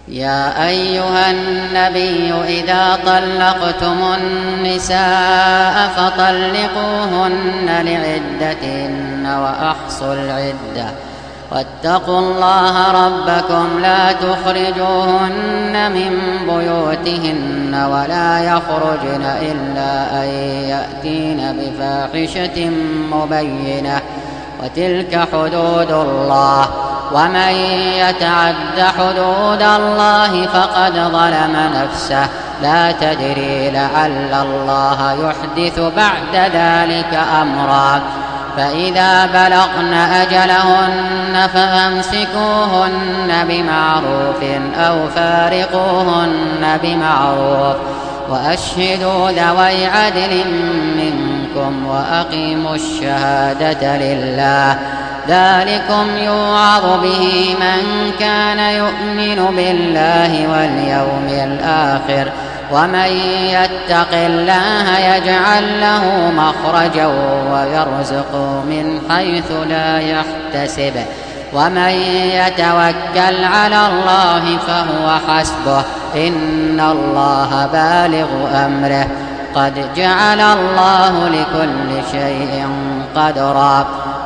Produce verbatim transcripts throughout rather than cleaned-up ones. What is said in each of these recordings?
يا أيها النبي إذا طلقتم النساء فطلقوهن لعدتهن وأحصوا العدة واتقوا الله ربكم لا تخرجوهن من بيوتهن ولا يخرجن إلا أن يأتين بفاحشة مبينة وتلك حدود الله ومن يتعد حدود الله فقد ظلم نفسه لا تدري لعل الله يحدث بعد ذلك أمرا فإذا بلغن أجلهن فأمسكوهن بمعروف أو فارقوهن بمعروف وأشهدوا ذوي عدل منكم وأقيموا الشهادة لله ذلكم يوعظ به من كان يؤمن بالله واليوم الآخر ومن يتق الله يجعل له مخرجا ويرزقه من حيث لا يحتسب ومن يتوكل على الله فهو حسبه إن الله بالغ أمره قد جعل الله لكل شيء قدرا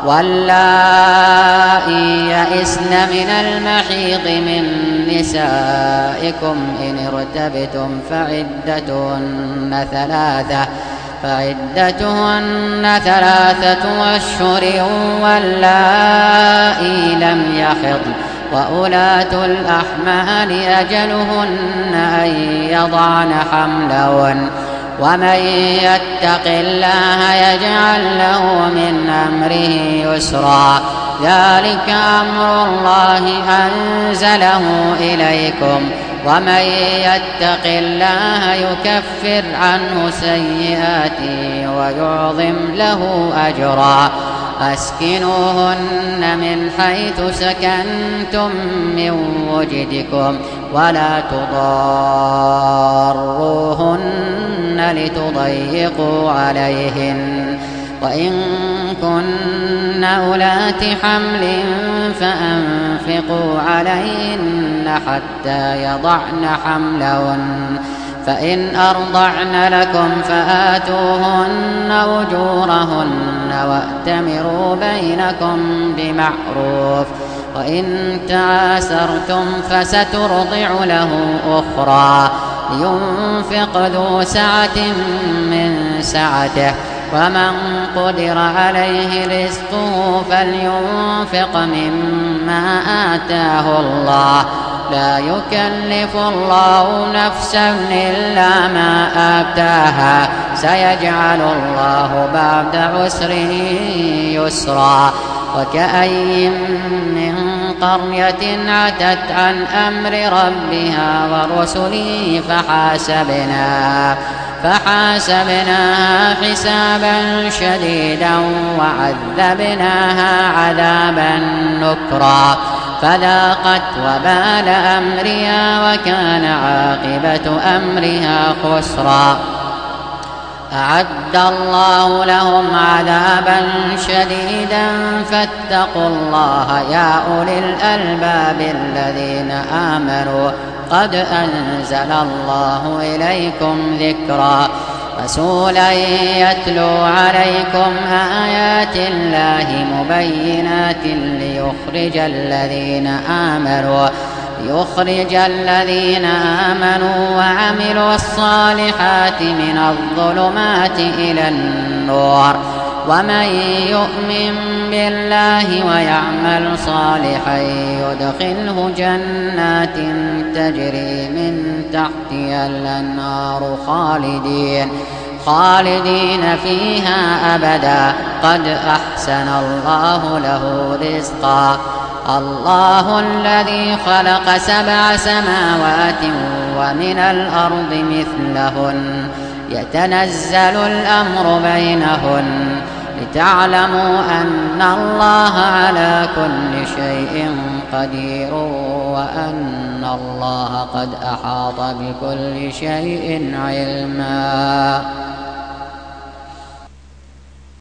واللائي يئسن من المحيض من نسائكم إن ارتبتم فعدتهن ثلاثة فعدتهن ثلاثة أشهر واللائي لم يحضن وأولاة الأحمال أجلهن أن يضعن حملهن ومن يتق الله يجعل له من أمره يسرا ذلك أمر الله أنزله إليكم ومن يتق الله يكفر عنه سيئاته ويعظم له أجرا أسكنوهن من حيث سكنتم من وجدكم ولا تضاروهن لتضيقوا عليهن وإن كن أولات حمل فأنفقوا عليهن حتى يضعن حملهن فإن أرضعن لكم فآتوهن أجورهن وأتمروا بينكم بمعروف وإن تعاسرتم فسترضع له أخرى لينفق ذو سعة من سعته ومن قدر عليه رزقه فلينفق مما آتاه الله لا يكلف الله نفسا إلا ما آتاها سيجعل الله بعد عسر يسرا وكأي من قرية عتت عن أمر ربها ورسله فحاسبناها فحاسبناها حسابا شديدا وعذبناها عذابا نكرا فذاقت وبال أمرها وكان عاقبة أمرها خسرا أعد الله لهم عذابا شديدا فاتقوا الله يا أولي الألباب الذين آمنوا قد أنزل الله إليكم ذكرا رسولا يتلو عليكم آيات الله مبينات ليخرج الذين آمنوا يخرج الذين آمنوا وعملوا الصالحات من الظلمات إلى النور ومن يؤمن بالله ويعمل صالحا يدخله جنات تجري من تحتها الأنهار خالدين خالدين فيها أبدا قد أحسن الله له رزقا الله الذي خلق سبع سماوات ومن الأرض مثلهن يتنزل الأمر بينهن لتعلموا أن الله على كل شيء قدير وأن الله قد أحاط بكل شيء علما.